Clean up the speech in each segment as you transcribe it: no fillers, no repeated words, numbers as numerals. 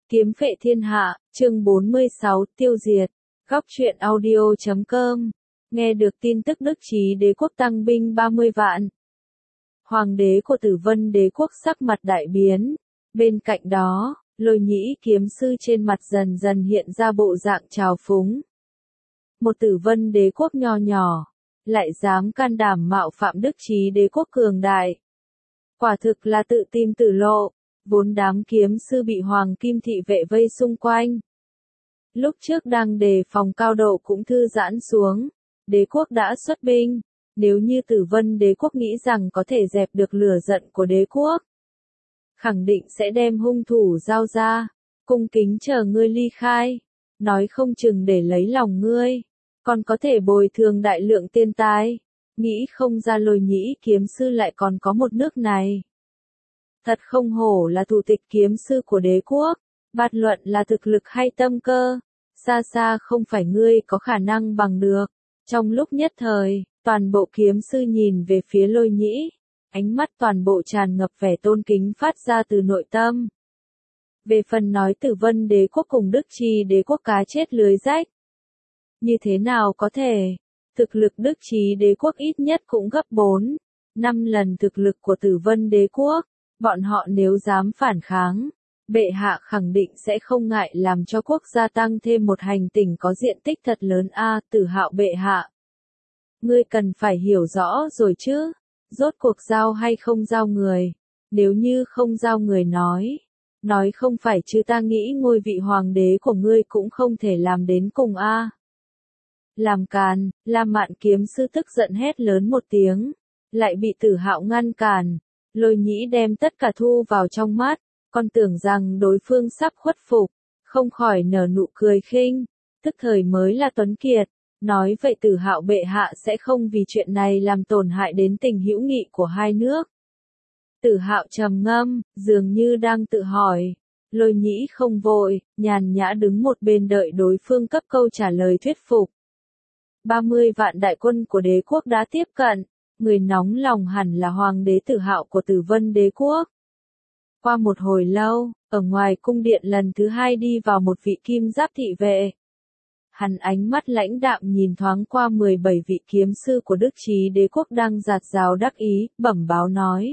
Kiếm phệ thiên hạ, chương 46, tiêu diệt. Góc truyện audio.com. Nghe được tin tức Đức Trí đế quốc tăng binh 30 vạn. Hoàng đế của Tử Vân đế quốc sắc mặt đại biến. Bên cạnh đó, Lôi Nhĩ kiếm sư trên mặt dần dần hiện ra bộ dạng trào phúng. Một Tử Vân đế quốc nho nhỏ, lại dám can đảm mạo phạm Đức Trí đế quốc cường đại. Quả thực là tự tìm tử lộ. Vốn đám kiếm sư bị Hoàng Kim thị vệ vây xung quanh. Lúc trước đang đề phòng cao độ cũng thư giãn xuống, đế quốc đã xuất binh, nếu như Tử Vân đế quốc nghĩ rằng có thể dẹp được lửa giận của đế quốc, khẳng định sẽ đem hung thủ giao ra, cung kính chờ ngươi ly khai, nói không chừng để lấy lòng ngươi, còn có thể bồi thường đại lượng tiền tài, nghĩ không ra Lôi Nhĩ kiếm sư lại còn có một nước này. Thật không hổ là thủ tịch kiếm sư của đế quốc, bạt luận là thực lực hay tâm cơ, xa xa không phải ngươi có khả năng bằng được. Trong lúc nhất thời, toàn bộ kiếm sư nhìn về phía Lôi Nhĩ, ánh mắt toàn bộ tràn ngập vẻ tôn kính phát ra từ nội tâm. Về phần nói Tử Vân đế quốc cùng Đức Trí đế quốc cá chết lưới rách. Như thế nào có thể? Thực lực Đức Trí đế quốc ít nhất cũng gấp 4, 5 lần thực lực của Tử Vân đế quốc. Bọn họ nếu dám phản kháng, bệ hạ khẳng định sẽ không ngại làm cho quốc gia tăng thêm một hành tinh có diện tích thật lớn Tử Hạo bệ hạ. Ngươi cần phải hiểu rõ rồi chứ, rốt cuộc giao hay không giao người, nếu như không giao người nói không phải chứ ta nghĩ ngôi vị hoàng đế của ngươi cũng không thể làm đến cùng Làm càn, Lam Mạn kiếm sư tức giận hét lớn một tiếng, lại bị Tử Hạo ngăn cản. Lôi Nhĩ đem tất cả thu vào trong mắt, còn tưởng rằng đối phương sắp khuất phục, không khỏi nở nụ cười khinh, tức thời mới là tuấn kiệt, nói vậy Tử Hạo bệ hạ sẽ không vì chuyện này làm tổn hại đến tình hữu nghị của hai nước. Tử Hạo trầm ngâm, dường như đang tự hỏi, Lôi Nhĩ không vội, nhàn nhã đứng một bên đợi đối phương cấp câu trả lời thuyết phục. 30 vạn đại quân của đế quốc đã tiếp cận. Người nóng lòng hẳn là Hoàng đế Tử Hạo của Tử Vân đế quốc. Qua một hồi lâu, ở ngoài cung điện lần thứ hai đi vào một vị kim giáp thị vệ. Hắn ánh mắt lãnh đạm nhìn thoáng qua 17 vị kiếm sư của Đức Trí đế quốc đang rạt rào đắc ý, bẩm báo nói.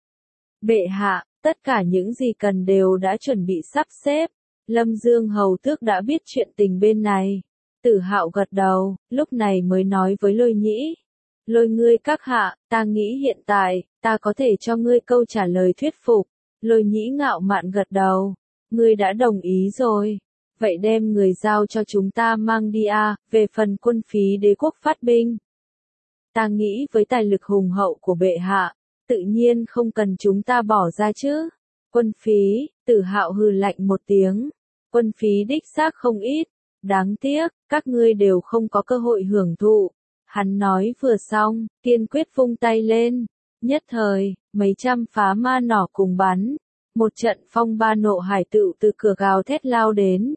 Bệ hạ, tất cả những gì cần đều đã chuẩn bị sắp xếp. Lâm Dương hầu tước đã biết chuyện tình bên này. Tử Hạo gật đầu, lúc này mới nói với Lôi Nhĩ. Lôi ngươi các hạ, ta nghĩ hiện tại, ta có thể cho ngươi câu trả lời thuyết phục. Lôi Nhĩ ngạo mạn gật đầu. Ngươi đã đồng ý rồi. Vậy đem người giao cho chúng ta mang đi về phần quân phí đế quốc phát binh. Ta nghĩ với tài lực hùng hậu của bệ hạ, tự nhiên không cần chúng ta bỏ ra chứ. Quân phí, Tử Hạo hừ lạnh một tiếng. Quân phí đích xác không ít. Đáng tiếc, các ngươi đều không có cơ hội hưởng thụ. Hắn nói vừa xong, kiên quyết vung tay lên. Nhất thời, mấy trăm phá ma nỏ cùng bắn. Một trận phong ba nộ hải tựu từ cửa gào thét lao đến.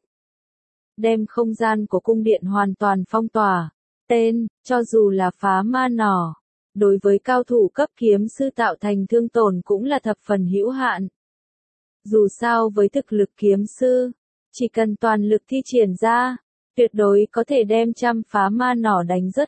Đem không gian của cung điện hoàn toàn phong tỏa. Cho dù là phá ma nỏ, đối với cao thủ cấp kiếm sư tạo thành thương tổn cũng là thập phần hữu hạn. Dù sao với thực lực kiếm sư, chỉ cần toàn lực thi triển ra, tuyệt đối có thể đem trăm phá ma nỏ đánh rớt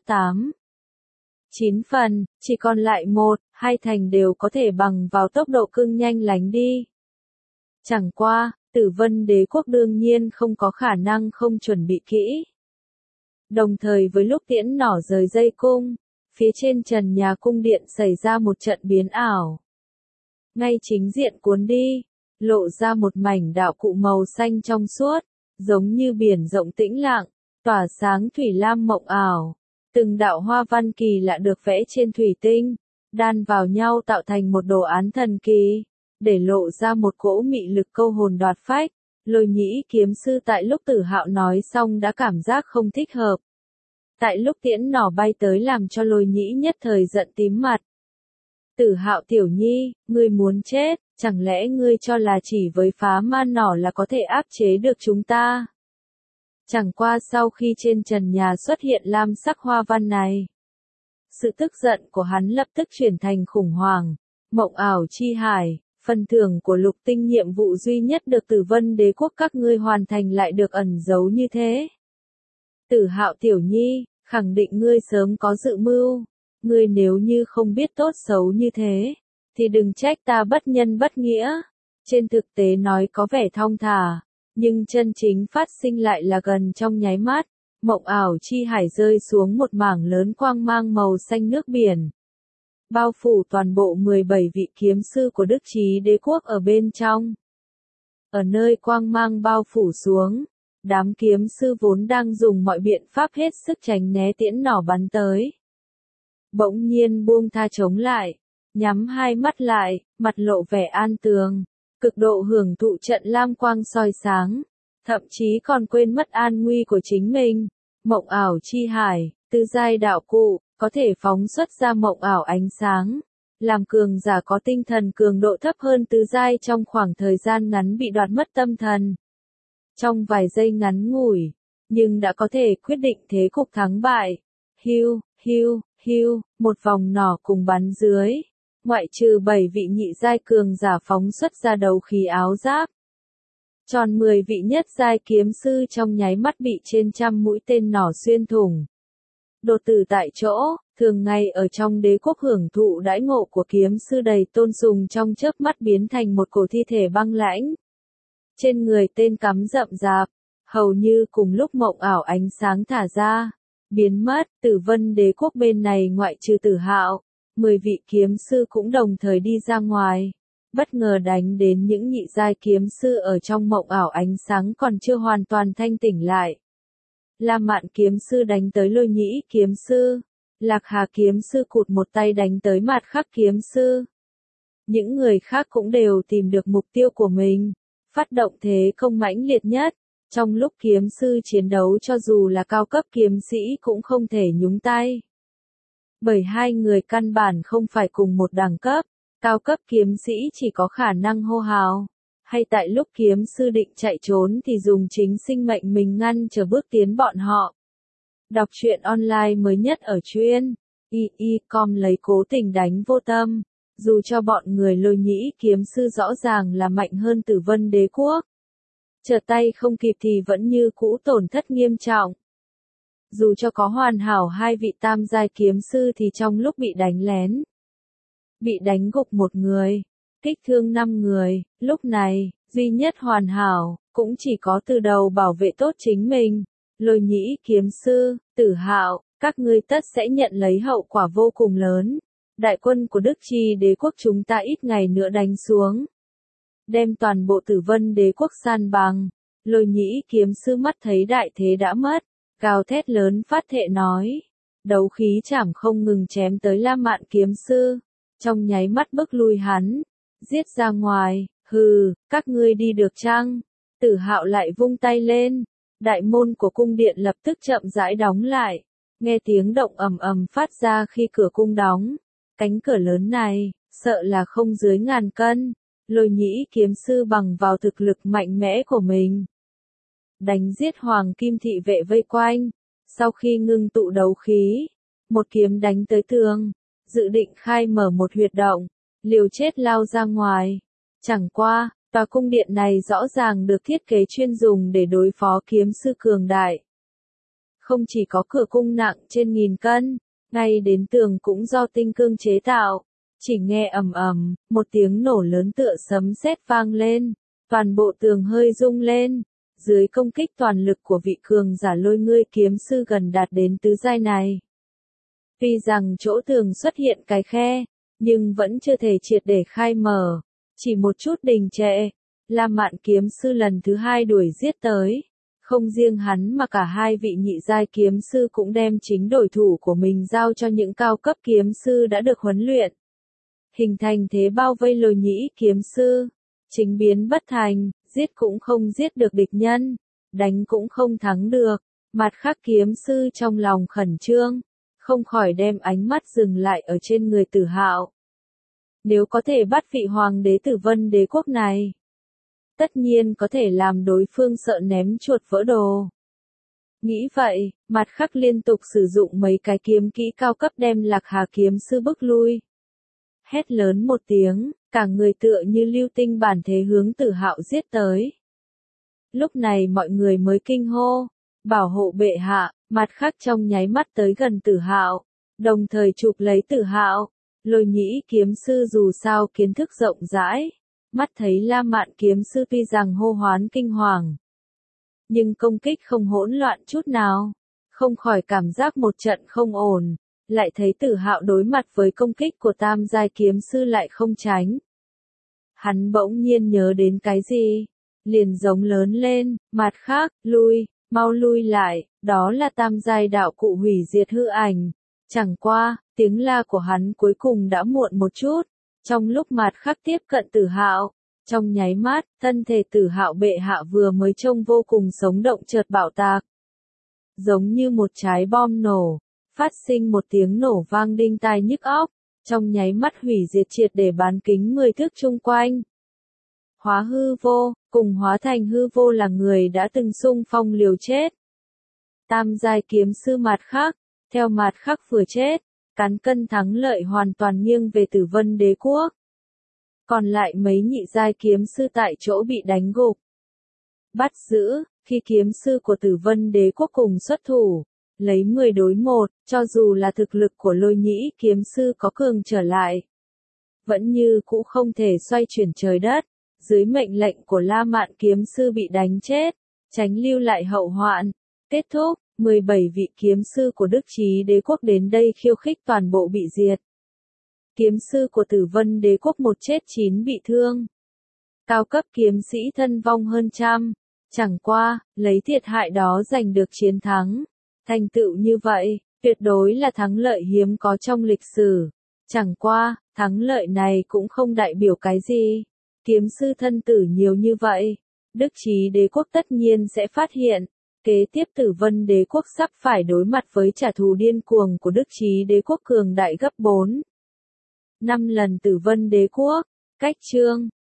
9 phần, chỉ còn lại 1-2 thành đều có thể bằng vào tốc độ cưng nhanh lánh đi. Chẳng qua, Tử Vân đế quốc đương nhiên không có khả năng không chuẩn bị kỹ. Đồng thời với lúc tiễn nỏ rời dây cung, phía trên trần nhà cung điện xảy ra một trận biến ảo. Ngay chính diện cuốn đi, lộ ra một mảnh đạo cụ màu xanh trong suốt, giống như biển rộng tĩnh lặng, tỏa sáng thủy lam mộng ảo. Từng đạo hoa văn kỳ lạ được vẽ trên thủy tinh, đan vào nhau tạo thành một đồ án thần kỳ, để lộ ra một cỗ mị lực câu hồn đoạt phách. Lôi Nhĩ kiếm sư tại lúc Tử Hạo nói xong đã cảm giác không thích hợp. Tại lúc tiễn nỏ bay tới làm cho Lôi Nhĩ nhất thời giận tím mặt. Tử Hạo tiểu nhi, ngươi muốn chết, chẳng lẽ ngươi cho là chỉ với phá ma nỏ là có thể áp chế được chúng ta? Chẳng qua sau khi trên trần nhà xuất hiện lam sắc hoa văn này, sự tức giận của hắn lập tức chuyển thành khủng hoảng, mộng ảo chi hải, Phần thưởng của lục tinh nhiệm vụ duy nhất được Tử Vân Đế quốc các ngươi hoàn thành lại được ẩn giấu như thế. Tử Hạo tiểu nhi, khẳng định ngươi sớm có dự mưu. Ngươi nếu như không biết tốt xấu như thế, thì đừng trách ta bất nhân bất nghĩa. Trên thực tế nói có vẻ thong thả, nhưng chân chính phát sinh lại là gần trong nháy mắt. Mộng ảo chi hải rơi xuống một mảng lớn quang mang màu xanh nước biển. Bao phủ toàn bộ 17 vị kiếm sư của Đức Chí Đế quốc ở bên trong. Ở nơi quang mang bao phủ xuống, đám kiếm sư vốn đang dùng mọi biện pháp hết sức tránh né tiễn nỏ bắn tới. Bỗng nhiên buông tha chống lại, nhắm hai mắt lại, mặt lộ vẻ an tường, cực độ hưởng thụ trận lam quang soi sáng, thậm chí còn quên mất an nguy của chính mình. Mộng ảo chi hải, tứ giai đạo cụ, có thể phóng xuất ra mộng ảo ánh sáng, làm cường giả có tinh thần cường độ thấp hơn tứ giai trong khoảng thời gian ngắn bị đoạt mất tâm thần. Trong vài giây ngắn ngủi, nhưng đã có thể quyết định thế cục thắng bại. Hiu, hiu, hiu, một vòng nỏ cùng bắn dưới, ngoại trừ 7 vị nhị giai cường giả phóng xuất ra đấu khí áo giáp. Tròn 10 vị nhất giai kiếm sư trong nháy mắt bị trên trăm mũi tên nỏ xuyên thủng. Đột tử tại chỗ, thường ngày ở trong đế quốc hưởng thụ đãi ngộ của kiếm sư đầy tôn sùng trong chớp mắt biến thành một cổ thi thể băng lãnh. Trên người tên cắm rậm rạp, hầu như cùng lúc mộng ảo ánh sáng thả ra, biến mất. Tử Vân Đế quốc bên này ngoại trừ Tử Hạo, 10 vị kiếm sư cũng đồng thời đi ra ngoài, bất ngờ đánh đến những nhị giai kiếm sư ở trong mộng ảo ánh sáng còn chưa hoàn toàn thanh tỉnh lại. La Mạn kiếm sư đánh tới Lôi Nhĩ kiếm sư, Lạc Hà kiếm sư cụt một tay đánh tới Mạt Khắc kiếm sư. Những người khác cũng đều tìm được mục tiêu của mình, phát động thế công mãnh liệt nhất. Trong lúc kiếm sư chiến đấu cho dù là cao cấp kiếm sĩ cũng không thể nhúng tay. Bởi hai người căn bản không phải cùng một đẳng cấp, cao cấp kiếm sĩ chỉ có khả năng hô hào, hay tại lúc kiếm sư định chạy trốn thì dùng chính sinh mệnh mình ngăn trở bước tiến bọn họ. Đọc truyện online mới nhất ở truyện y.com lấy cố tình đánh vô tâm, dù cho bọn người Lôi Nhĩ kiếm sư rõ ràng là mạnh hơn Tử Vân Đế quốc. Trở tay không kịp thì vẫn như cũ tổn thất nghiêm trọng. Dù cho có hoàn hảo hai vị tam giai kiếm sư thì trong lúc bị đánh lén, bị đánh gục một người, kích thương 5 người, lúc này, duy nhất hoàn hảo, cũng chỉ có Từ Đầu bảo vệ tốt chính mình. Lôi Nhĩ kiếm sư, Tử Hạo, các ngươi tất sẽ nhận lấy hậu quả vô cùng lớn. Đại quân của Đức Chi Đế quốc chúng ta ít ngày nữa đánh xuống, đem toàn bộ Tử Vân Đế quốc san bằng. Lôi Nhĩ kiếm sư mắt thấy đại thế đã mất, gào thét lớn phát thệ nói, đấu khí chảm không ngừng chém tới La Mạn kiếm sư, trong nháy mắt bức lui hắn, giết ra ngoài. Hừ, các ngươi đi được chăng? Tử Hạo lại vung tay lên, đại môn của cung điện lập tức chậm rãi đóng lại, nghe tiếng động ầm ầm phát ra khi cửa cung đóng. Cánh cửa lớn này, sợ là không dưới 1000 cân. Lôi Nhĩ kiếm sư bằng vào thực lực mạnh mẽ của mình, đánh giết Hoàng Kim thị vệ vây quanh. Sau khi ngưng tụ đấu khí, một kiếm đánh tới tường, dự định khai mở một huyệt động, liều chết lao ra ngoài. Chẳng qua, tòa cung điện này rõ ràng được thiết kế chuyên dùng để đối phó kiếm sư cường đại. Không chỉ có cửa cung nặng trên 1000 cân, ngay đến tường cũng do tinh cương chế tạo. Chỉ nghe ầm ầm, một tiếng nổ lớn tựa sấm sét vang lên, toàn bộ tường hơi rung lên. Dưới công kích toàn lực của vị cường giả Lôi Ngươi kiếm sư gần đạt đến tứ giai này, tuy rằng chỗ tường xuất hiện cái khe, nhưng vẫn chưa thể triệt để khai mở, chỉ một chút đình trệ. La Mạn kiếm sư lần thứ 2 đuổi giết tới, không riêng hắn mà cả hai vị nhị giai kiếm sư cũng đem chính đối thủ của mình giao cho những cao cấp kiếm sư đã được huấn luyện, hình thành thế bao vây Lôi Nhĩ kiếm sư. Chính biến bất thành, giết cũng không giết được địch nhân, đánh cũng không thắng được. Mạt Khắc kiếm sư trong lòng khẩn trương, không khỏi đem ánh mắt dừng lại ở trên người Tử Hạo. Nếu có thể bắt vị hoàng đế Tử Vân Đế quốc này, tất nhiên có thể làm đối phương sợ ném chuột vỡ đồ. Nghĩ vậy, Mạt Khắc liên tục sử dụng mấy cái kiếm kỹ cao cấp đem Lạc Hà kiếm sư bức lui. hét lớn một tiếng, cả người tựa như lưu tinh bản thế hướng Tử Hạo giết tới. Lúc này mọi người mới kinh hô, bảo hộ bệ hạ, mặt khác trong nháy mắt tới gần Tử Hạo, đồng thời chụp lấy Tử Hạo. Lôi Nhĩ kiếm sư dù sao kiến thức rộng rãi, mắt thấy La Mạn kiếm sư tuy rằng hô hoán kinh hoàng, nhưng công kích không hỗn loạn chút nào, không khỏi cảm giác một trận không ổn, lại thấy Tử Hạo đối mặt với công kích của tam giai kiếm sư lại không tránh. Hắn bỗng nhiên nhớ đến cái gì, liền giống lớn lên, mặt khác, lui, mau lui lại, đó là tam giai đạo cụ hủy diệt hư ảnh. Chẳng qua, tiếng la của hắn cuối cùng đã muộn một chút, trong lúc mặt khác tiếp cận Tử Hạo, trong nháy mắt, thân thể Tử Hạo bệ hạ vừa mới trông vô cùng sống động chợt bạo tạc. Giống như một trái bom nổ, phát sinh một tiếng nổ vang đinh tai nhức óc, trong nháy mắt hủy diệt triệt để bán kính 10 thước chung quanh. Hóa hư vô, cùng hóa thành hư vô là người đã từng xung phong liều chết. Tam giai kiếm sư mặt khác, theo mặt khác vừa chết, cán cân thắng lợi hoàn toàn nghiêng về Tử Vân Đế quốc. Còn lại mấy nhị giai kiếm sư tại chỗ bị đánh gục. Bắt giữ, khi kiếm sư của Tử Vân Đế quốc cùng xuất thủ, lấy 10 đối 1, cho dù là thực lực của Lôi Nhĩ kiếm sư có cường trở lại, vẫn như cũ không thể xoay chuyển trời đất, dưới mệnh lệnh của La Mạn kiếm sư bị đánh chết, tránh lưu lại hậu hoạn. Kết thúc, 17 vị kiếm sư của Đức Trí Đế quốc đến đây khiêu khích toàn bộ bị diệt. Kiếm sư của Tử Vân Đế quốc 1 chết 9 bị thương. Cao cấp kiếm sĩ thân vong hơn trăm. Chẳng qua, lấy thiệt hại đó giành được chiến thắng. Thành tựu như vậy, tuyệt đối là thắng lợi hiếm có trong lịch sử. Chẳng qua, thắng lợi này cũng không đại biểu cái gì. Kiếm sư thân tử nhiều như vậy, Đức Trí Đế quốc tất nhiên sẽ phát hiện. Kế tiếp Tử Vân Đế quốc sắp phải đối mặt với trả thù điên cuồng của Đức Trí Đế quốc cường đại gấp 4, 5 lần Tử Vân Đế quốc. Cách chương